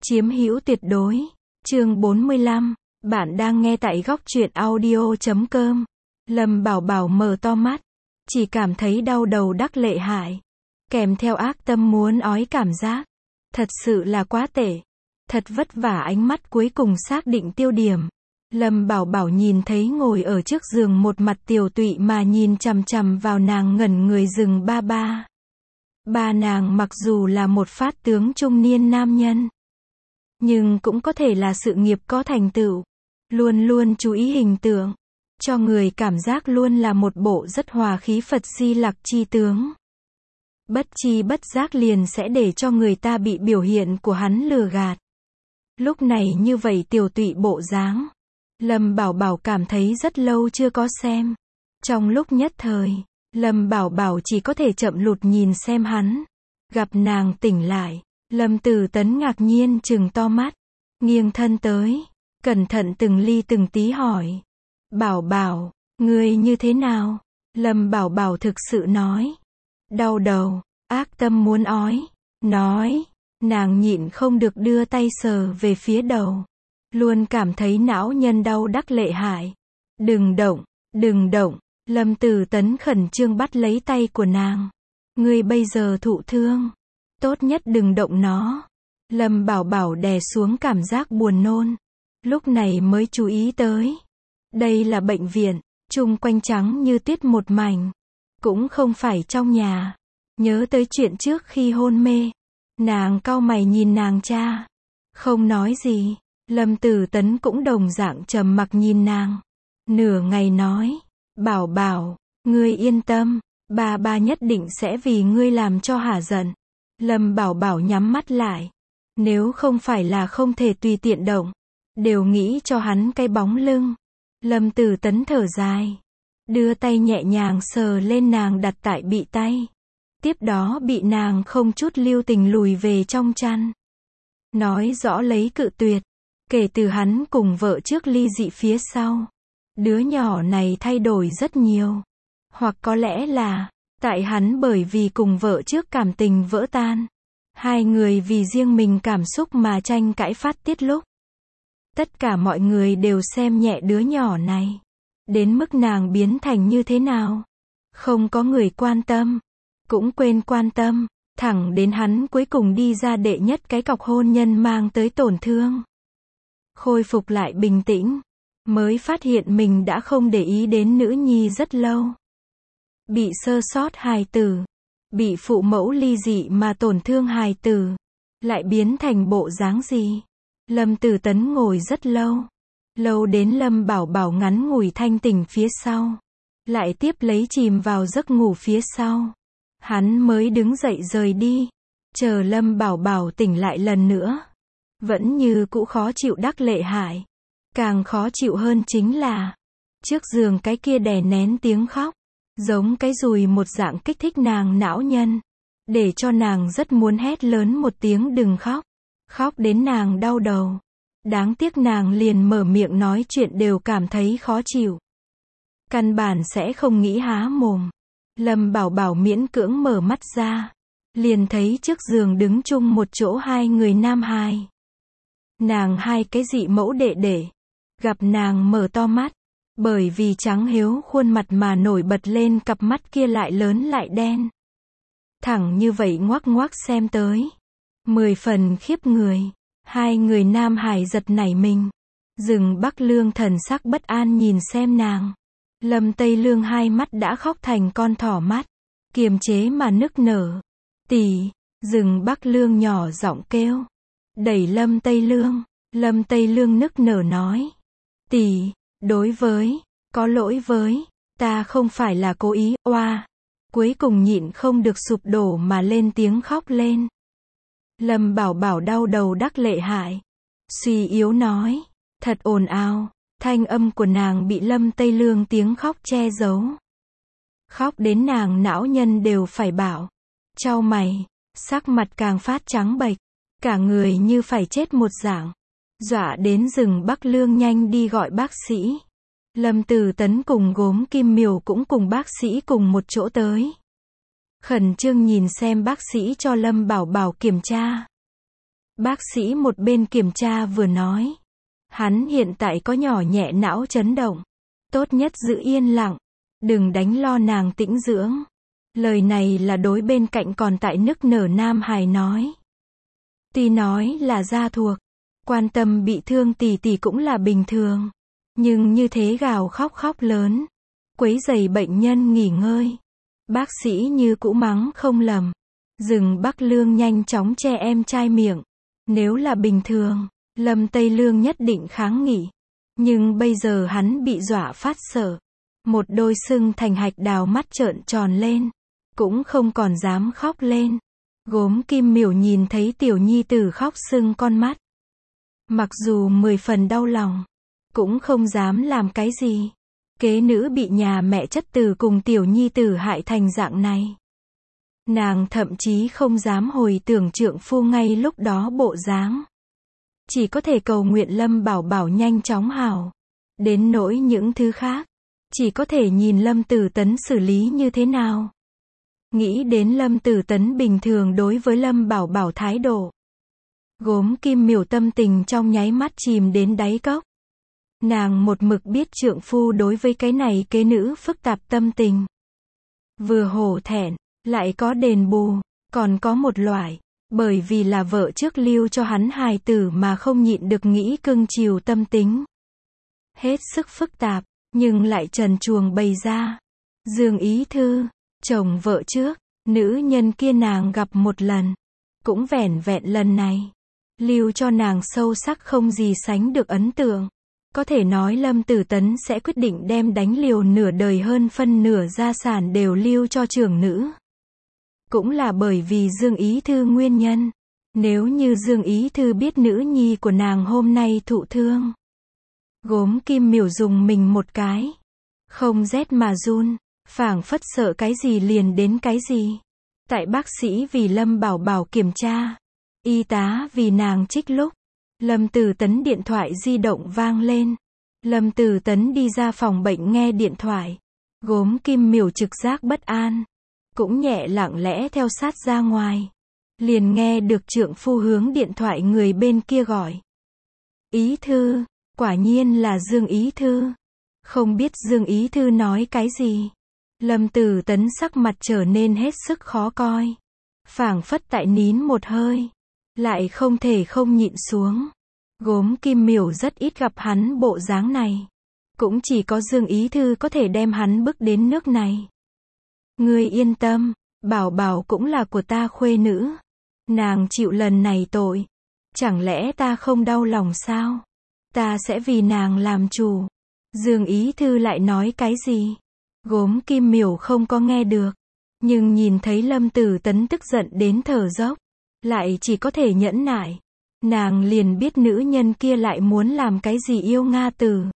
Chiếm hữu tuyệt đối. Chương 45. Bạn đang nghe tại góc truyện audio.com. Lâm Bảo Bảo mở to mắt, chỉ cảm thấy đau đầu đắc lệ hại, kèm theo ác tâm muốn ói cảm giác. Thật sự là quá tệ. Thật vất vả ánh mắt cuối cùng xác định tiêu điểm. Lâm Bảo Bảo nhìn thấy ngồi ở trước giường một mặt tiều tụy mà nhìn chằm chằm vào nàng ngẩn người rừng ba ba. Ba nàng mặc dù là một phát tướng trung niên nam nhân, nhưng cũng có thể là sự nghiệp có thành tựu, luôn luôn chú ý hình tượng, cho người cảm giác luôn là một bộ rất hòa khí Phật Di Lặc chi tướng. Bất chi bất giác liền sẽ để cho người ta bị biểu hiện của hắn lừa gạt. Lúc này như vậy tiều tụy bộ dáng, Lâm Bảo Bảo cảm thấy rất lâu chưa có xem. Trong lúc nhất thời, Lâm Bảo Bảo chỉ có thể chậm lụt nhìn xem hắn. Gặp nàng tỉnh lại, Lâm Tử Tấn ngạc nhiên trừng to mắt, nghiêng thân tới, cẩn thận từng ly từng tí hỏi: Bảo Bảo, ngươi như thế nào? Lâm Bảo Bảo thực sự nói: đau đầu, ác tâm muốn ói. Nói, nàng nhịn không được đưa tay sờ về phía đầu, luôn cảm thấy não nhân đau đắc lệ hại. Đừng động, đừng động. Lâm Tử Tấn khẩn trương bắt lấy tay của nàng. Ngươi bây giờ thụ thương, tốt nhất đừng động nó. Lâm Bảo Bảo đè xuống cảm giác buồn nôn, lúc này mới chú ý tới. Đây là bệnh viện, chung quanh trắng như tuyết một mảnh, cũng không phải trong nhà. Nhớ tới chuyện trước khi hôn mê, nàng cau mày nhìn nàng cha, không nói gì. Lâm Tử Tấn cũng đồng dạng trầm mặc nhìn nàng. Nửa ngày nói: Bảo Bảo, ngươi yên tâm, ba nhất định sẽ vì ngươi làm cho hả giận. Lâm Bảo Bảo nhắm mắt lại. Nếu không phải là không thể tùy tiện động, đều nghĩ cho hắn cái bóng lưng. Lâm Tử Tấn thở dài, đưa tay nhẹ nhàng sờ lên nàng đặt tại bị tay. Tiếp đó bị nàng không chút lưu tình lùi về trong chăn. Nói rõ lấy cự tuyệt. Kể từ hắn cùng vợ trước ly dị phía sau, đứa nhỏ này thay đổi rất nhiều. Hoặc có lẽ là tại hắn bởi vì cùng vợ trước cảm tình vỡ tan, hai người vì riêng mình cảm xúc mà tranh cãi phát tiết lúc. Tất cả mọi người đều xem nhẹ đứa nhỏ này, đến mức nàng biến thành như thế nào, không có người quan tâm, cũng quên quan tâm, thẳng đến hắn cuối cùng đi ra đệ nhất cái cọc hôn nhân mang tới tổn thương. Khôi phục lại bình tĩnh, mới phát hiện mình đã không để ý đến nữ nhi rất lâu. Bị sơ sót hài tử, bị phụ mẫu ly dị mà tổn thương hài tử, lại biến thành bộ dáng gì? Lâm Tử Tấn ngồi rất lâu, lâu đến Lâm Bảo Bảo ngắn ngủi thanh tỉnh phía sau, lại tiếp lấy chìm vào giấc ngủ phía sau. Hắn mới đứng dậy rời đi, chờ Lâm Bảo Bảo tỉnh lại lần nữa, vẫn như cũ khó chịu đắc lệ hại. Càng khó chịu hơn chính là, trước giường cái kia đè nén tiếng khóc, giống cái dùi một dạng kích thích nàng não nhân, để cho nàng rất muốn hét lớn một tiếng đừng khóc, khóc đến nàng đau đầu. Đáng tiếc nàng liền mở miệng nói chuyện đều cảm thấy khó chịu, căn bản sẽ không nghĩ há mồm. Lâm Bảo Bảo miễn cưỡng mở mắt ra, liền thấy trước giường đứng chung một chỗ hai người nam hài. Nàng hai cái dị mẫu đệ đệ. Gặp nàng mở to mắt, bởi vì trắng hiếu khuôn mặt mà nổi bật lên cặp mắt kia lại lớn lại đen. Thẳng như vậy ngoác ngoác xem tới, 10 phần khiếp người. Hai người nam hài giật nảy mình. Rừng Bắc Lương thần sắc bất an nhìn xem nàng. Lâm Tây Lương hai mắt đã khóc thành con thỏ mắt, kiềm chế mà nức nở. Tỷ, Rừng Bắc Lương nhỏ giọng kêu, đẩy Lâm Tây Lương. Lâm Tây Lương nức nở nói: Tỷ, đối với, có lỗi với, ta không phải là cố ý, oa. Cuối cùng nhịn không được sụp đổ mà lên tiếng khóc lên. Lâm Bảo Bảo đau đầu đắc lệ hại, suy yếu nói, thật ồn ào. Thanh âm của nàng bị Lâm Tây Lương tiếng khóc che giấu. Khóc đến nàng não nhân đều phải bảo. Chau mày, sắc mặt càng phát trắng bệch, cả người như phải chết một dạng. Dọa đến Rừng Bắc Lương nhanh đi gọi bác sĩ. Lâm Tử Tấn cùng Gốm Kim Miểu cũng cùng bác sĩ cùng một chỗ tới. Khẩn trương nhìn xem bác sĩ cho Lâm Bảo Bảo kiểm tra. Bác sĩ một bên kiểm tra vừa nói. Hắn hiện tại có nhỏ nhẹ não chấn động. Tốt nhất giữ yên lặng. Đừng đánh lo nàng tĩnh dưỡng. Lời này là đối bên cạnh còn tại nức nở Nam Hải nói. Tuy nói là gia thuộc. Quan tâm bị thương tỷ tỷ cũng là bình thường. Nhưng như thế gào khóc lớn. Quấy rầy bệnh nhân nghỉ ngơi. Bác sĩ như cũ mắng không lầm. Rừng Bắc Lương nhanh chóng che em trai miệng. Nếu là bình thường, Lâm Tây Lương nhất định kháng nghị. Nhưng bây giờ hắn bị dọa phát sợ. Một đôi sưng thành hạch đào mắt trợn tròn lên. Cũng không còn dám khóc lên. Gốm Kim Miểu nhìn thấy tiểu nhi tử khóc sưng con mắt. Mặc dù 10 phần đau lòng, cũng không dám làm cái gì. Kế nữ bị nhà mẹ chất tử cùng tiểu nhi tử hại thành dạng này. Nàng thậm chí không dám hồi tưởng trượng phu ngay lúc đó bộ dáng. Chỉ có thể cầu nguyện Lâm Bảo Bảo nhanh chóng hảo. Đến nỗi những thứ khác, chỉ có thể nhìn Lâm Tử Tấn xử lý như thế nào. Nghĩ đến Lâm Tử Tấn bình thường đối với Lâm Bảo Bảo thái độ. Gốm Kim Miểu tâm tình trong nháy mắt chìm đến đáy cốc. Nàng một mực biết trượng phu đối với cái này kế nữ phức tạp tâm tình. Vừa hổ thẹn, lại có đền bù, còn có một loại, bởi vì là vợ trước lưu cho hắn hài tử mà không nhịn được nghĩ cưng chiều tâm tính. Hết sức phức tạp, nhưng lại trần truồng bày ra. Dương Ý Thư, chồng vợ trước, nữ nhân kia nàng gặp một lần. Cũng vẻn vẹn lần này. Lưu cho nàng sâu sắc không gì sánh được ấn tượng. Có thể nói Lâm Tử Tấn sẽ quyết định đem đánh liều nửa đời hơn phân nửa gia sản đều lưu cho trưởng nữ. Cũng là bởi vì Dương Ý Thư nguyên nhân. Nếu như Dương Ý Thư biết nữ nhi của nàng hôm nay thụ thương. Gốm Kim Miểu dùng mình một cái. Không rét mà run, phảng phất sợ cái gì liền đến cái gì. Tại bác sĩ vì Lâm Bảo Bảo kiểm tra. Y tá vì nàng trích lúc. Lâm Tử Tấn điện thoại di động vang lên. Lâm Tử Tấn đi ra phòng bệnh nghe điện thoại. Gốm Kim Miểu trực giác bất an. Cũng nhẹ lặng lẽ theo sát ra ngoài. Liền nghe được trượng phu hướng điện thoại người bên kia gọi. Ý Thư, quả nhiên là Dương Ý Thư. Không biết Dương Ý Thư nói cái gì. Lâm Tử Tấn sắc mặt trở nên hết sức khó coi. Phảng phất tại nín một hơi. Lại không thể không nhịn xuống. Gốm Kim Miểu rất ít gặp hắn bộ dáng này. Cũng chỉ có Dương Ý Thư có thể đem hắn bức đến nước này. Ngươi yên tâm, Bảo Bảo cũng là của ta khuê nữ. Nàng chịu lần này tội. Chẳng lẽ ta không đau lòng sao? Ta sẽ vì nàng làm chủ. Dương Ý Thư lại nói cái gì? Gốm Kim Miểu không có nghe được. Nhưng nhìn thấy Lâm Tử Tấn tức giận đến thở dốc. Lại chỉ có thể nhẫn nại. Nàng liền biết nữ nhân kia lại muốn làm cái gì yêu Nga Tử.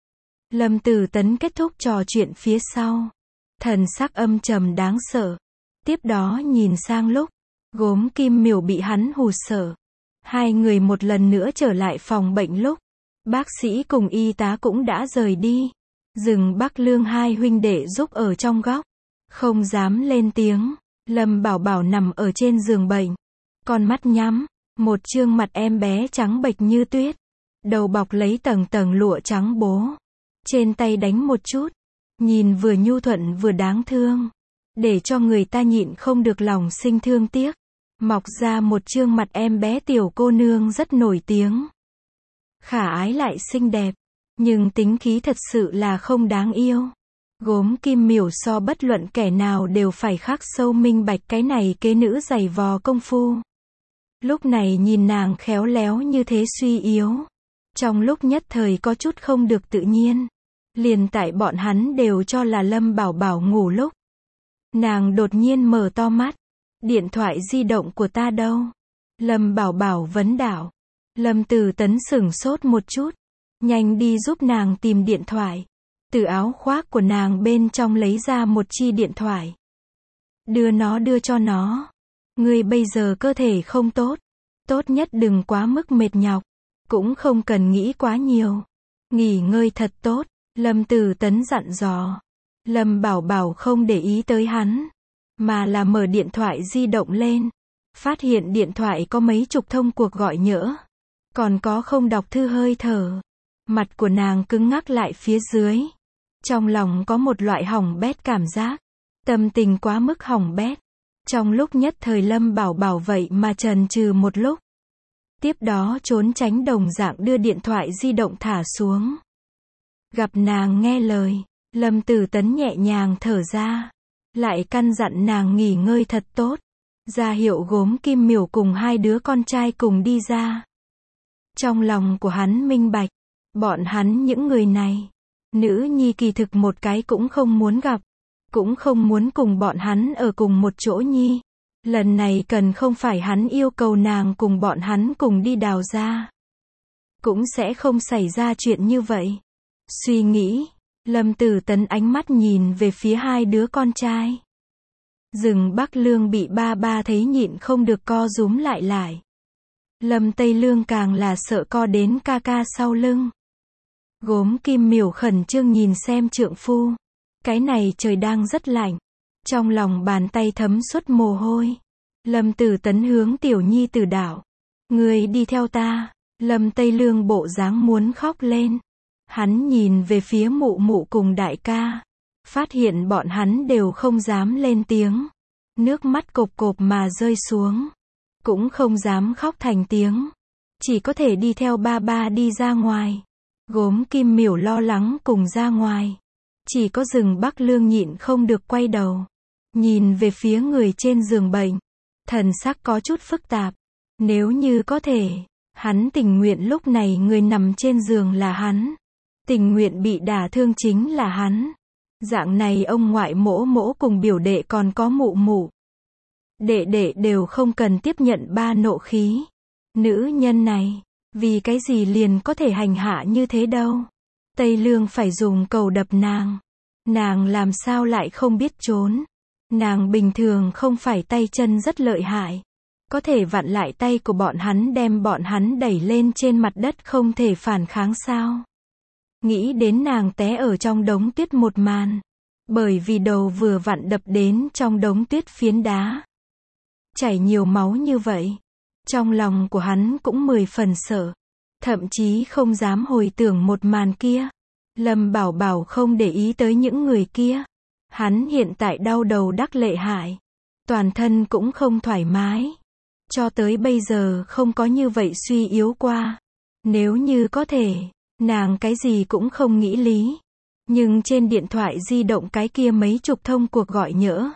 Lâm Tử Tấn kết thúc trò chuyện phía sau. Thần sắc âm trầm đáng sợ. Tiếp đó nhìn sang lúc. Gốm Kim Miểu bị hắn hù sợ. Hai người một lần nữa trở lại phòng bệnh lúc. Bác sĩ cùng y tá cũng đã rời đi. Rừng Bắc Lương hai huynh đệ giúp ở trong góc. Không dám lên tiếng. Lâm Bảo Bảo nằm ở trên giường bệnh. Con mắt nhắm. Một trương mặt em bé trắng bệch như tuyết. Đầu bọc lấy tầng tầng lụa trắng bố. Trên tay đánh một chút. Nhìn vừa nhu thuận vừa đáng thương. Để cho người ta nhịn không được lòng sinh thương tiếc. Mọc ra một trương mặt em bé tiểu cô nương rất nổi tiếng. Khả ái lại xinh đẹp. Nhưng tính khí thật sự là không đáng yêu. Gốm Kim Miểu so bất luận kẻ nào đều phải khắc sâu minh bạch cái này kế nữ giày vò công phu. Lúc này nhìn nàng khéo léo như thế suy yếu. Trong lúc nhất thời có chút không được tự nhiên. Liền tại bọn hắn đều cho là Lâm Bảo Bảo ngủ lúc. Nàng đột nhiên mở to mắt. Điện thoại di động của ta đâu? Lâm Bảo Bảo vấn đạo. Lâm Tử Tấn sửng sốt một chút. Nhanh đi giúp nàng tìm điện thoại. Từ áo khoác của nàng bên trong lấy ra một chi điện thoại. Đưa cho nó. Ngươi bây giờ cơ thể không tốt. Tốt nhất đừng quá mức mệt nhọc. Cũng không cần nghĩ quá nhiều. Nghỉ ngơi thật tốt. Lâm Tử Tấn dặn dò. Lâm Bảo Bảo không để ý tới hắn. Mà là mở điện thoại di động lên. Phát hiện điện thoại có mấy chục thông cuộc gọi nhỡ. Còn có không đọc thư hơi thở. Mặt của nàng cứng ngắc lại phía dưới. Trong lòng có một loại hỏng bét cảm giác. Tâm tình quá mức hỏng bét. Trong lúc nhất thời Lâm Bảo Bảo vậy mà chần chừ một lúc. Tiếp đó trốn tránh đồng dạng đưa điện thoại di động thả xuống. Gặp nàng nghe lời, Lâm Tử Tấn nhẹ nhàng thở ra. Lại căn dặn nàng nghỉ ngơi thật tốt. Ra hiệu Gốm Kim Miểu cùng hai đứa con trai cùng đi ra. Trong lòng của hắn minh bạch. Bọn hắn những người này. Nữ nhi kỳ thực một cái cũng không muốn gặp. Cũng không muốn cùng bọn hắn ở cùng một chỗ nhi. Lần này cần không phải hắn yêu cầu nàng cùng bọn hắn cùng đi đào ra. Cũng sẽ không xảy ra chuyện như vậy. Suy nghĩ, Lâm Tử Tấn ánh mắt nhìn về phía hai đứa con trai. Rừng Bắc Lương bị ba ba thấy nhịn không được co rúm lại. Lâm Tây Lương càng là sợ co đến ca ca sau lưng. Gốm Kim Miểu khẩn trương nhìn xem trượng phu. Cái này trời đang rất lạnh. Trong lòng bàn tay thấm suốt mồ hôi. Lâm Tử Tấn hướng Tiểu Nhi Tử đạo. Người đi theo ta. Lâm Tây Lương bộ dáng muốn khóc lên. Hắn nhìn về phía mụ mụ cùng đại ca. Phát hiện bọn hắn đều không dám lên tiếng. Nước mắt cộp cộp mà rơi xuống. Cũng không dám khóc thành tiếng. Chỉ có thể đi theo ba ba đi ra ngoài. Gốm Kim Miểu lo lắng cùng ra ngoài. Chỉ có Rừng Bắc Lương nhịn không được quay đầu. Nhìn về phía người trên giường bệnh. Thần sắc có chút phức tạp. Nếu như có thể, hắn tình nguyện lúc này người nằm trên giường là hắn. Tình nguyện bị đả thương chính là hắn. Dạng này ông ngoại mỗ mỗ cùng biểu đệ còn có mụ mụ. Đệ đệ đều không cần tiếp nhận ba nộ khí. Nữ nhân này, vì cái gì liền có thể hành hạ như thế đâu. Tây Lương phải dùng cầu đập nàng. Nàng làm sao lại không biết trốn. Nàng bình thường không phải tay chân rất lợi hại. Có thể vặn lại tay của bọn hắn đem bọn hắn đẩy lên trên mặt đất không thể phản kháng sao. Nghĩ đến nàng té ở trong đống tuyết một màn. Bởi vì đầu vừa vặn đập đến trong đống tuyết phiến đá. Chảy nhiều máu như vậy. Trong lòng của hắn cũng 10 phần sợ. Thậm chí không dám hồi tưởng một màn kia. Lâm Bảo Bảo không để ý tới những người kia. Hắn hiện tại đau đầu đắc lệ hại. Toàn thân cũng không thoải mái. Cho tới bây giờ không có như vậy suy yếu qua. Nếu như có thể, nàng cái gì cũng không nghĩ lý. Nhưng trên điện thoại di động cái kia mấy chục thông cuộc gọi nhỡ.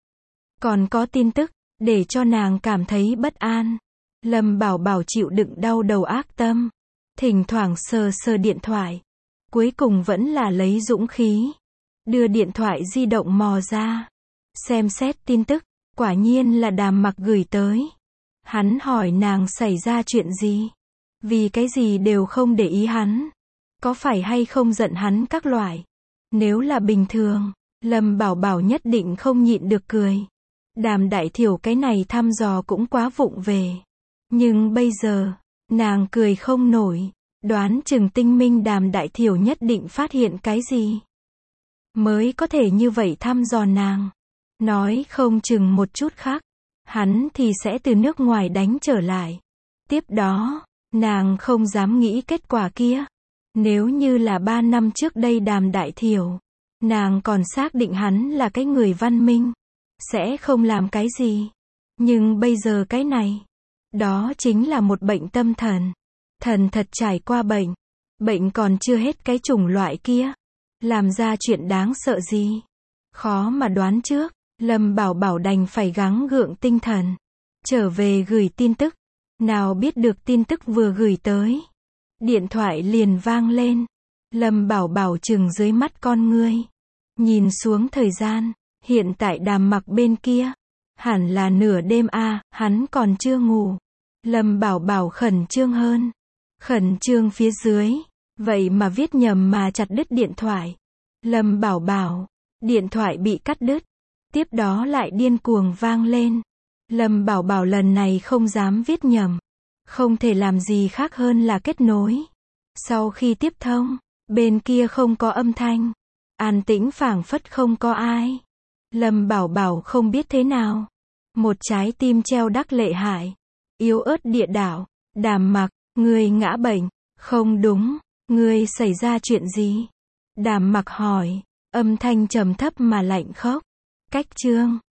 Còn có tin tức, để cho nàng cảm thấy bất an. Lâm Bảo Bảo chịu đựng đau đầu ác tâm. Thỉnh thoảng sờ sờ điện thoại. Cuối cùng vẫn là lấy dũng khí. Đưa điện thoại di động mò ra. Xem xét tin tức, quả nhiên là Đàm Mặc gửi tới. Hắn hỏi nàng xảy ra chuyện gì. Vì cái gì đều không để ý hắn. Có phải hay không giận hắn các loại. Nếu là bình thường, Lâm Bảo Bảo nhất định không nhịn được cười. Đàm Đại Thiểu cái này thăm dò cũng quá vụng về. Nhưng bây giờ, nàng cười không nổi. Đoán chừng tinh minh Đàm Đại Thiểu nhất định phát hiện cái gì. Mới có thể như vậy thăm dò nàng. Nói không chừng một chút khác. Hắn thì sẽ từ nước ngoài đánh trở lại. Tiếp đó, nàng không dám nghĩ kết quả kia. Nếu như là 3 năm trước đây Đàm Đại Thiểu, nàng còn xác định hắn là cái người văn minh. Sẽ không làm cái gì. Nhưng bây giờ cái này, đó chính là một bệnh tâm thần. Thần thật trải qua bệnh. Bệnh còn chưa hết cái chủng loại kia. Làm ra chuyện đáng sợ gì. Khó mà đoán trước. Lâm Bảo Bảo đành phải gắng gượng tinh thần. Trở về gửi tin tức. Nào biết được tin tức vừa gửi tới. Điện thoại liền vang lên. Lâm Bảo Bảo chừng dưới mắt con ngươi. Nhìn xuống thời gian. Hiện tại Đàm Mặc bên kia. Hẳn là nửa đêm hắn còn chưa ngủ. Lâm Bảo Bảo khẩn trương hơn. Khẩn trương phía dưới. Vậy mà viết nhầm mà chặt đứt điện thoại. Lâm Bảo Bảo. Điện thoại bị cắt đứt. Tiếp đó lại điên cuồng vang lên. Lâm Bảo Bảo lần này không dám viết nhầm. Không thể làm gì khác hơn là kết nối. Sau khi tiếp thông, bên kia không có âm thanh. An tĩnh phảng phất không có ai. Lâm Bảo Bảo không biết thế nào. Một trái tim treo đắc lệ hại. Yếu ớt địa đảo. Đàm Mặc, ngươi ngã bệnh. Không đúng, ngươi xảy ra chuyện gì? Đàm Mặc hỏi, âm thanh trầm thấp mà lạnh khốc. Cách chương